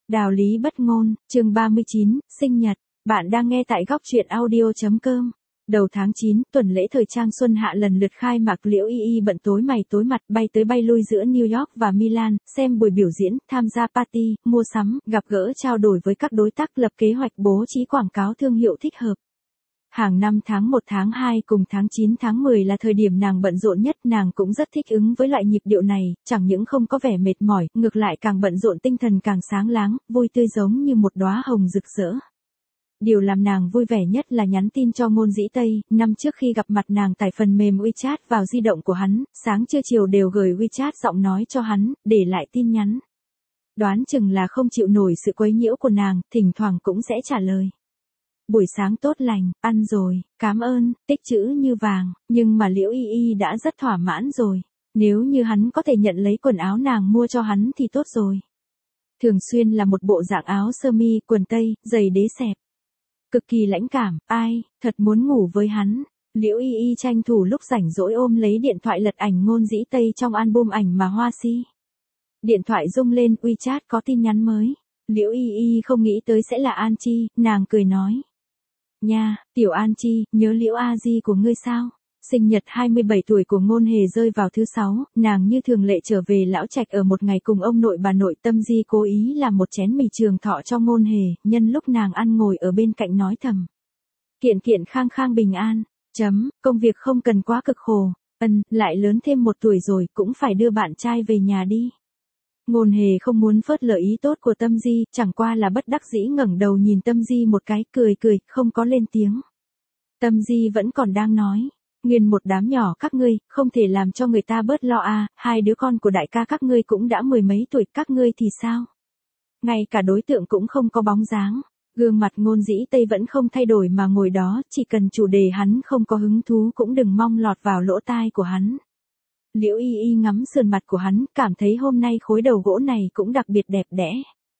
Đạo lý bất ngôn, chương 39, sinh nhật. Bạn đang nghe tại góc truyện audio.com. Đầu tháng 9, tuần lễ thời trang xuân hạ lần lượt khai mạc. Liễu Y Y bận tối mày tối mặt bay tới bay lui giữa New York và Milan, xem buổi biểu diễn, tham gia party, mua sắm, gặp gỡ trao đổi với các đối tác, lập kế hoạch bố trí quảng cáo thương hiệu thích hợp. Hàng năm tháng 1 tháng 2 cùng tháng 9 tháng 10 là thời điểm nàng bận rộn nhất, nàng cũng rất thích ứng với loại nhịp điệu này, chẳng những không có vẻ mệt mỏi, ngược lại càng bận rộn tinh thần càng sáng láng, vui tươi giống như một đóa hồng rực rỡ. Điều làm nàng vui vẻ nhất là nhắn tin cho Ngôn Dĩ Tây, năm trước khi gặp mặt nàng tải phần mềm WeChat vào di động của hắn, sáng trưa chiều đều gửi WeChat giọng nói cho hắn, để lại tin nhắn. Đoán chừng là không chịu nổi sự quấy nhiễu của nàng, thỉnh thoảng cũng sẽ trả lời. Buổi sáng tốt lành, ăn rồi, cảm ơn, tích chữ như vàng, nhưng mà Liễu Y Y đã rất thỏa mãn rồi. Nếu như hắn có thể nhận lấy quần áo nàng mua cho hắn thì tốt rồi. Thường xuyên là một bộ dạng áo sơ mi, quần tây, giày đế xẹp. Cực kỳ lãnh cảm, ai, thật muốn ngủ với hắn. Liễu Y Y tranh thủ lúc rảnh rỗi ôm lấy điện thoại lật ảnh Ngôn Dĩ Tây trong album ảnh mà Hoa Si. Điện thoại rung lên, WeChat có tin nhắn mới. Liễu Y Y không nghĩ tới sẽ là An Chi, nàng cười nói. Nha, tiểu An Chi, nhớ Liễu A Di của ngươi sao? Sinh nhật 27 tuổi của Ngôn Hề rơi vào thứ 6, nàng như thường lệ trở về lão trạch ở một ngày cùng ông nội bà nội. Tâm Di cố ý làm một chén mì trường thọ cho Ngôn Hề, nhân lúc nàng ăn ngồi ở bên cạnh nói thầm. Kiện kiện khang khang bình an, công việc không cần quá cực khổ, lại lớn thêm 1 tuổi rồi cũng phải đưa bạn trai về nhà đi. Ngôn Hề không muốn phớt lờ ý tốt của Tâm Di, chẳng qua là bất đắc dĩ ngẩng đầu nhìn Tâm Di một cái, cười, không có lên tiếng. Tâm Di vẫn còn đang nói, nguyên một đám nhỏ các ngươi, không thể làm cho người ta bớt lo à, 2 đứa con của đại ca các ngươi cũng đã 10 mấy tuổi, các ngươi thì sao? Ngay cả đối tượng cũng không có bóng dáng. Gương mặt Ngôn Dĩ Tây vẫn không thay đổi mà ngồi đó, chỉ cần chủ đề hắn không có hứng thú cũng đừng mong lọt vào lỗ tai của hắn. Liễu Y Y ngắm sườn mặt của hắn, cảm thấy hôm nay khối đầu gỗ này cũng đặc biệt đẹp đẽ.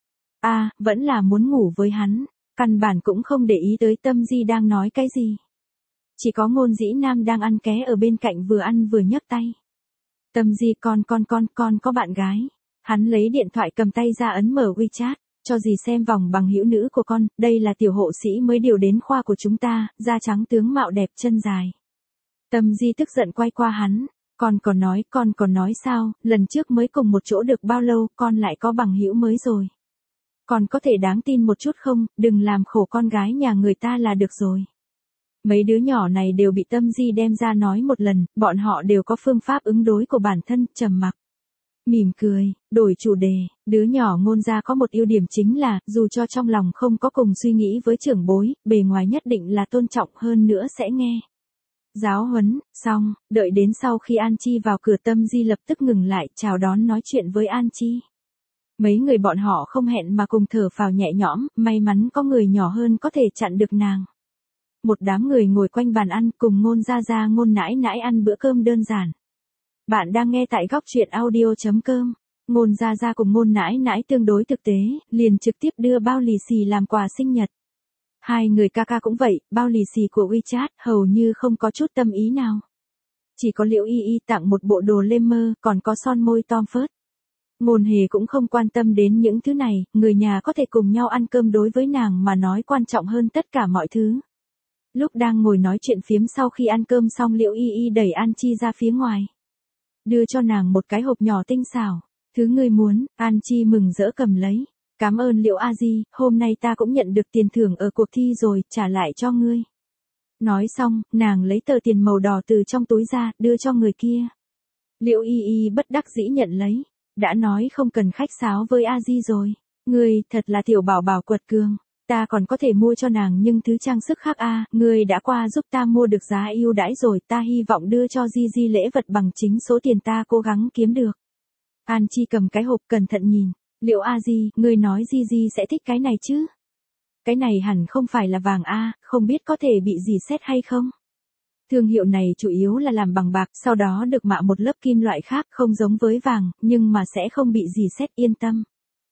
Vẫn là muốn ngủ với hắn, căn bản cũng không để ý tới Tâm Di đang nói cái gì. Chỉ có Ngôn Dĩ Nam đang ăn ké ở bên cạnh vừa ăn vừa nhấc tay. Tâm Di con có bạn gái. Hắn lấy điện thoại cầm tay ra ấn mở WeChat, cho dì xem vòng bằng hữu nữ của con, đây là tiểu hộ sĩ mới điều đến khoa của chúng ta, da trắng tướng mạo đẹp chân dài. Tâm Di tức giận quay qua hắn. Con còn nói sao, lần trước mới cùng một chỗ được bao lâu, con lại có bằng hữu mới rồi. Con có thể đáng tin một chút không, đừng làm khổ con gái nhà người ta là được rồi. Mấy đứa nhỏ này đều bị Tâm Di đem ra nói một lần, bọn họ đều có phương pháp ứng đối của bản thân, trầm mặc. Mỉm cười, đổi chủ đề, đứa nhỏ Ngôn gia có một ưu điểm chính là, dù cho trong lòng không có cùng suy nghĩ với trưởng bối, bề ngoài nhất định là tôn trọng, hơn nữa sẽ nghe. Giáo huấn, xong, đợi đến sau khi An Chi vào cửa, Tâm Di lập tức ngừng lại, chào đón nói chuyện với An Chi. Mấy người bọn họ không hẹn mà cùng thở phào nhẹ nhõm, may mắn có người nhỏ hơn có thể chặn được nàng. Một đám người ngồi quanh bàn ăn cùng Ngôn gia Ngôn nãi nãi ăn bữa cơm đơn giản. Bạn đang nghe tại góc truyện audio.com. Ngôn gia cùng Ngôn nãi nãi tương đối thực tế, liền trực tiếp đưa bao lì xì làm quà sinh nhật. Hai người ca ca cũng vậy, bao lì xì của WeChat hầu như không có chút tâm ý nào. Chỉ có Liễu Y Y tặng một bộ đồ lêm mơ, còn có son môi Tom Ford. Ngôn Hề cũng không quan tâm đến những thứ này, người nhà có thể cùng nhau ăn cơm đối với nàng mà nói quan trọng hơn tất cả mọi thứ. Lúc đang ngồi nói chuyện phiếm sau khi ăn cơm xong, Liễu Y Y đẩy An Chi ra phía ngoài. Đưa cho nàng một cái hộp nhỏ tinh xảo. Thứ ngươi muốn, An Chi mừng rỡ cầm lấy. Cảm ơn Liễu A Di, hôm nay ta cũng nhận được tiền thưởng ở cuộc thi rồi, trả lại cho ngươi. Nói xong, nàng lấy tờ tiền màu đỏ từ trong túi ra, đưa cho người kia. Liễu Y Y bất đắc dĩ nhận lấy. Đã nói không cần khách sáo với A Di rồi. Ngươi, thật là tiểu bảo bảo quật cường. Ta còn có thể mua cho nàng nhưng thứ trang sức khác ngươi đã qua giúp ta mua được giá ưu đãi rồi, ta hy vọng đưa cho Di lễ vật bằng chính số tiền ta cố gắng kiếm được. An Chi cầm cái hộp cẩn thận nhìn. Liễu A Di, ngươi nói Di sẽ thích cái này chứ? Cái này hẳn không phải là vàng không biết có thể bị gì sét hay không? Thương hiệu này chủ yếu là làm bằng bạc, sau đó được mạ một lớp kim loại khác, không giống với vàng, nhưng mà sẽ không bị gì sét, yên tâm.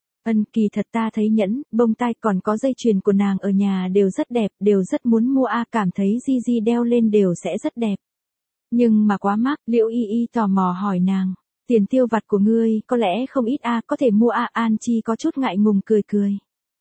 Kỳ thật ta thấy nhẫn, bông tai còn có dây chuyền của nàng ở nhà đều rất đẹp, đều rất muốn mua cảm thấy Di đeo lên đều sẽ rất đẹp. Nhưng mà quá mắc, Liễu Y Y tò mò hỏi nàng. Tiền tiêu vặt của ngươi có lẽ không ít có thể mua An Chi có chút ngại ngùng cười cười.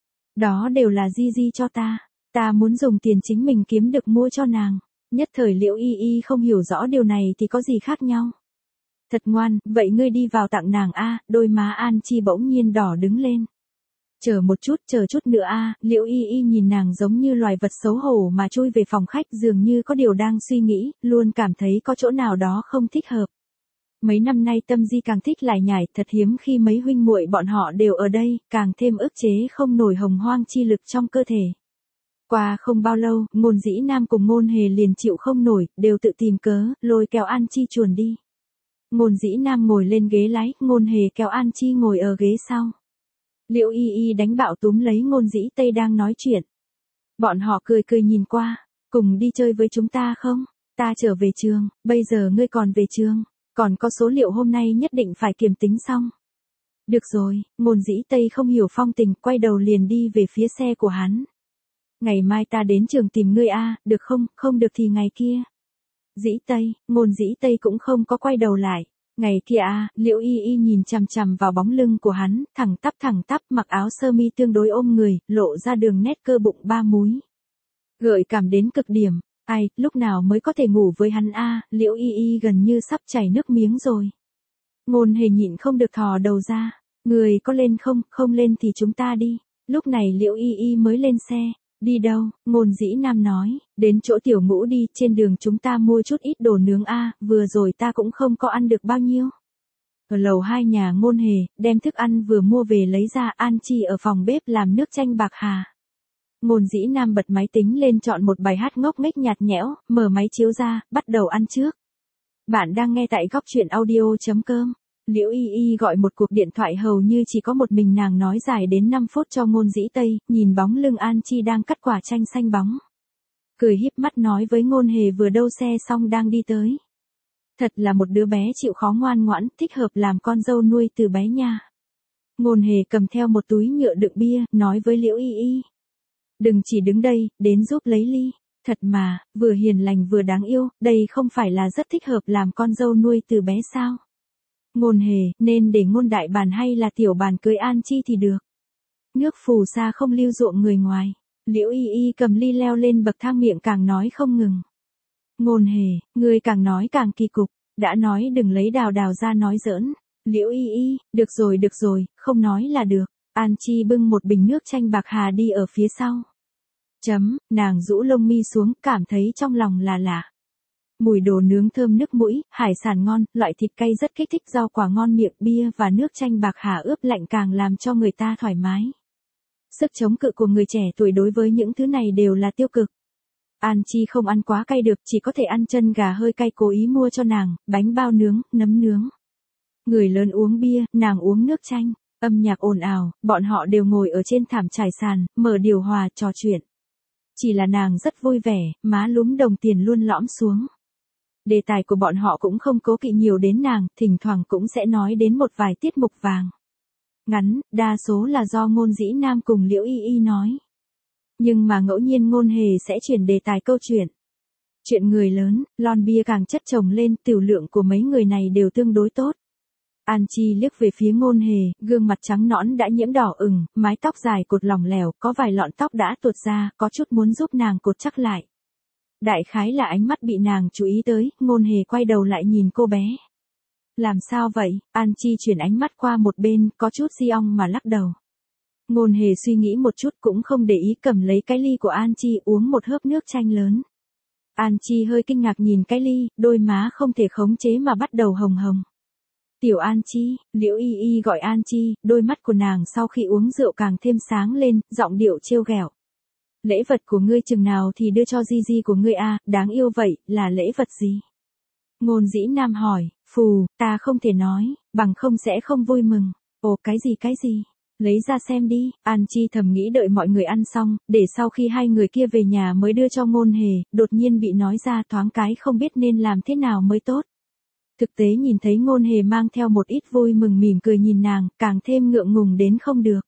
Đó đều là Di cho ta muốn dùng tiền chính mình kiếm được mua cho nàng. Nhất thời Liễu Y Y không hiểu rõ điều này thì có gì khác nhau. Thật ngoan, vậy ngươi đi vào tặng nàng đôi má An Chi bỗng nhiên đỏ đứng lên. Chờ một chút, chờ chút nữa Liễu Y Y nhìn nàng giống như loài vật xấu hổ mà chui về phòng khách dường như có điều đang suy nghĩ, luôn cảm thấy có chỗ nào đó không thích hợp. Mấy năm nay Tâm Di càng thích lải nhải, thật hiếm khi mấy huynh muội bọn họ đều ở đây, càng thêm ức chế không nổi hồng hoang chi lực trong cơ thể. Qua không bao lâu, Ngôn Dĩ Nam cùng Ngôn Hề liền chịu không nổi, đều tự tìm cớ, lôi kéo An Chi chuồn đi. Ngôn Dĩ Nam ngồi lên ghế lái, Ngôn Hề kéo An Chi ngồi ở ghế sau. Liễu Y Y đánh bạo túm lấy Ngôn Dĩ Tây đang nói chuyện. Bọn họ cười cười nhìn qua, cùng đi chơi với chúng ta không? Ta trở về trường, bây giờ ngươi còn về trường, còn có số liệu hôm nay nhất định phải kiểm tính xong. Được rồi, Ngôn Dĩ Tây không hiểu phong tình, quay đầu liền đi về phía xe của hắn. Ngày mai ta đến trường tìm ngươi được không, không được thì ngày kia. Dĩ Tây, Ngôn Dĩ Tây cũng không có quay đầu lại. Ngày kia Liễu Y Y nhìn chằm chằm vào bóng lưng của hắn, thẳng tắp mặc áo sơ mi tương đối ôm người, lộ ra đường nét cơ bụng 3 múi. Gợi cảm đến cực điểm, lúc nào mới có thể ngủ với hắn Liễu Y Y gần như sắp chảy nước miếng rồi. Ngôn Hề nhịn không được thò đầu ra, người có lên không, không lên thì chúng ta đi. Lúc này Liễu Y Y mới lên xe. Đi đâu? Ngôn Dĩ Nam nói, đến chỗ Tiểu Ngũ đi, trên đường chúng ta mua chút ít đồ nướng vừa rồi ta cũng không có ăn được bao nhiêu. Ở lầu 2 nhà Ngôn Hề, đem thức ăn vừa mua về lấy ra, An Chi ở phòng bếp làm nước chanh bạc hà. Ngôn Dĩ Nam bật máy tính lên chọn một bài hát ngốc nghếch nhạt nhẽo, mở máy chiếu ra, bắt đầu ăn trước. Bạn đang nghe tại góc truyện audio.com. Liễu Y Y gọi một cuộc điện thoại hầu như chỉ có một mình nàng nói dài đến 5 phút cho Ngôn Dĩ Tây, nhìn bóng lưng An Chi đang cắt quả chanh xanh bóng. Cười híp mắt nói với Ngôn Hề vừa đâu xe xong đang đi tới. Thật là một đứa bé chịu khó ngoan ngoãn, thích hợp làm con dâu nuôi từ bé nha. Ngôn Hề cầm theo một túi nhựa đựng bia, nói với Liễu Y Y. Đừng chỉ đứng đây, đến giúp lấy ly. Thật mà, vừa hiền lành vừa đáng yêu, đây không phải là rất thích hợp làm con dâu nuôi từ bé sao? Ngôn Hề, nên để Ngôn đại bàn hay là tiểu bàn cưới An Chi thì được. Nước phù sa không lưu ruộng người ngoài. Liễu Y Y cầm ly leo lên bậc thang, miệng càng nói không ngừng. Ngôn Hề, ngươi càng nói càng kỳ cục, đã nói đừng lấy đào ra nói giỡn. Liễu Y Y, được rồi, không nói là được. An Chi bưng một bình nước chanh bạc hà đi ở phía sau. Nàng rũ lông mi xuống, cảm thấy trong lòng là lạ. Mùi đồ nướng thơm nước mũi, hải sản ngon, loại thịt cay rất kích thích, rau quả ngon miệng, bia và nước chanh bạc hà ướp lạnh càng làm cho người ta thoải mái. Sức chống cự của người trẻ tuổi đối với những thứ này đều là tiêu cực. An Chi không ăn quá cay được, chỉ có thể ăn chân gà hơi cay cố ý mua cho nàng, bánh bao nướng, nấm nướng. Người lớn uống bia, nàng uống nước chanh, âm nhạc ồn ào, bọn họ đều ngồi ở trên thảm trải sàn, mở điều hòa trò chuyện. Chỉ là nàng rất vui vẻ, má lúm đồng tiền luôn lõm xuống. Đề tài của bọn họ cũng không cố kỵ nhiều đến nàng, thỉnh thoảng cũng sẽ nói đến một vài tiết mục vàng. Ngắn, đa số là do Ngôn Dĩ Nam cùng Liễu Y Y nói. Nhưng mà ngẫu nhiên Ngôn Hề sẽ chuyển đề tài câu chuyện. Chuyện người lớn, lon bia càng chất chồng lên, tiểu lượng của mấy người này đều tương đối tốt. An Chi liếc về phía Ngôn Hề, gương mặt trắng nõn đã nhiễm đỏ ửng, mái tóc dài cột lỏng lẻo, có vài lọn tóc đã tuột ra, có chút muốn giúp nàng cột chắc lại. Đại khái là ánh mắt bị nàng chú ý tới, Ngôn Hề quay đầu lại nhìn cô bé. Làm sao vậy? An Chi chuyển ánh mắt qua một bên, có chút si ong mà lắc đầu. Ngôn Hề suy nghĩ một chút cũng không để ý, cầm lấy cái ly của An Chi uống một hớp nước chanh lớn. An Chi hơi kinh ngạc nhìn cái ly, đôi má không thể khống chế mà bắt đầu hồng hồng. Tiểu An Chi, Liễu Y Y gọi An Chi, đôi mắt của nàng sau khi uống rượu càng thêm sáng lên, giọng điệu trêu ghẹo. Lễ vật của ngươi chừng nào thì đưa cho Di của ngươi đáng yêu vậy, là lễ vật gì? Ngôn Dĩ Nam hỏi, ta không thể nói, bằng không sẽ không vui mừng. Ồ, cái gì? Lấy ra xem đi. An Chi thầm nghĩ đợi mọi người ăn xong, để sau khi hai người kia về nhà mới đưa cho Ngôn Hề, đột nhiên bị nói ra thoáng cái không biết nên làm thế nào mới tốt. Thực tế nhìn thấy Ngôn Hề mang theo một ít vui mừng mỉm cười nhìn nàng, càng thêm ngượng ngùng đến không được.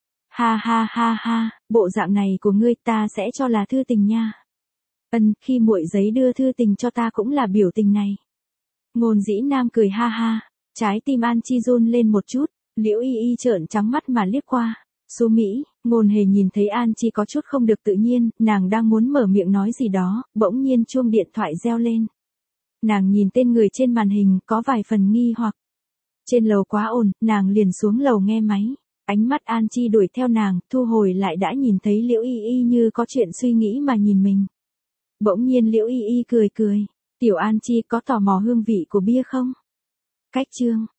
Ha, bộ dạng này của ngươi ta sẽ cho là thư tình nha. Khi muội giấy đưa thư tình cho ta cũng là biểu tình này. Ngôn Dĩ Nam cười ha, Trái tim An Chi run lên một chút, Liễu Y Y trợn trắng mắt mà liếc qua. Số Mỹ, Ngôn Hề nhìn thấy An Chi có chút không được tự nhiên, nàng đang muốn mở miệng nói gì đó, bỗng nhiên chuông điện thoại reo lên. Nàng nhìn tên người trên màn hình có vài phần nghi hoặc. Trên lầu quá ồn, nàng liền xuống lầu nghe máy. Ánh mắt An Chi đuổi theo nàng, thu hồi lại đã nhìn thấy Liễu Y Y như có chuyện suy nghĩ mà nhìn mình. Bỗng nhiên Liễu Y Y cười cười. Tiểu An Chi có tò mò hương vị của bia không? Cách chương.